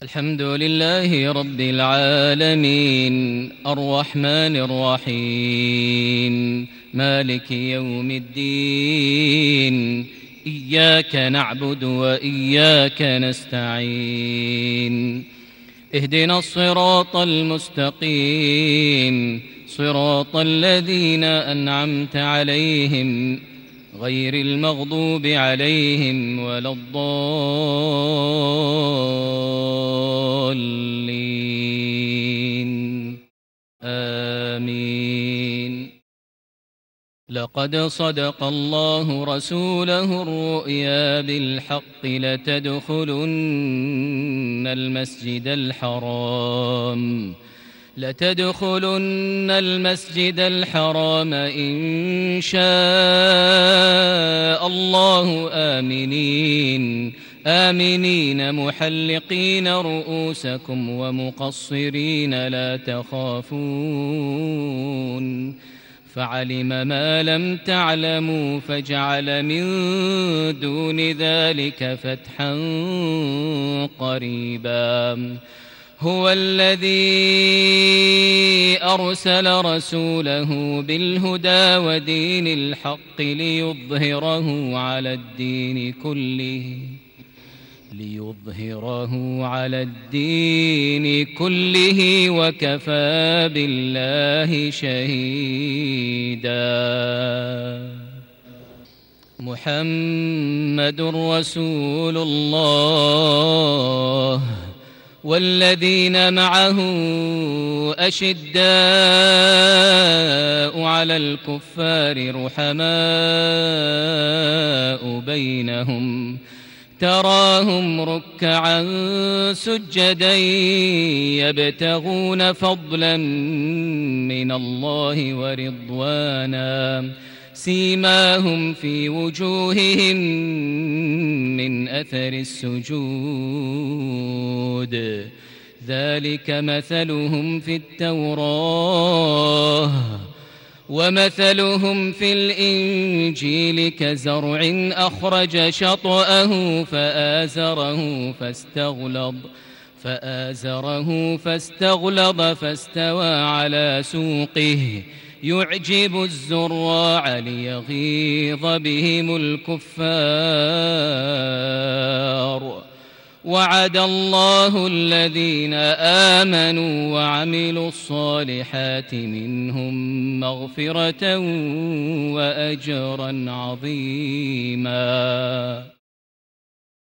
الحمد لله رب العالمين الرحمن الرحيم مالك يوم الدين إياك نعبد وإياك نستعين اهدنا الصراط المستقيم صراط الذين أنعمت عليهم غير المغضوب عليهم ولا الضالين آمين. لقد صدق الله رسوله الرؤيا بالحق لتدخلن المسجد الحرام إن شاء الله آمنين محلقين رؤوسكم ومقصرين لا تخافون فعلم ما لم تعلموا فجعل من دون ذلك فتحا قريبا. هو الذي أرسل رسوله بالهدى ودين الحق ليظهره على الدين كله وكفى بالله شهيدا. محمد رسول الله والذين معه أشداء على الكفار رحماء بينهم تراهم ركعا سجدا يبتغون فضلا من الله ورضوانا سيماهم في وجوههم من أثر السجود ذلك مثلهم في التوراة ومثلهم في الإنجيل كزرع أخرج شطأه فآزره فاستغلظ فاستوى على سوقه يعجب الزراع ليغيظ بهم الكفار. وعد الله الذين آمنوا وعملوا الصالحات منهم مغفرة وأجرا عظيما.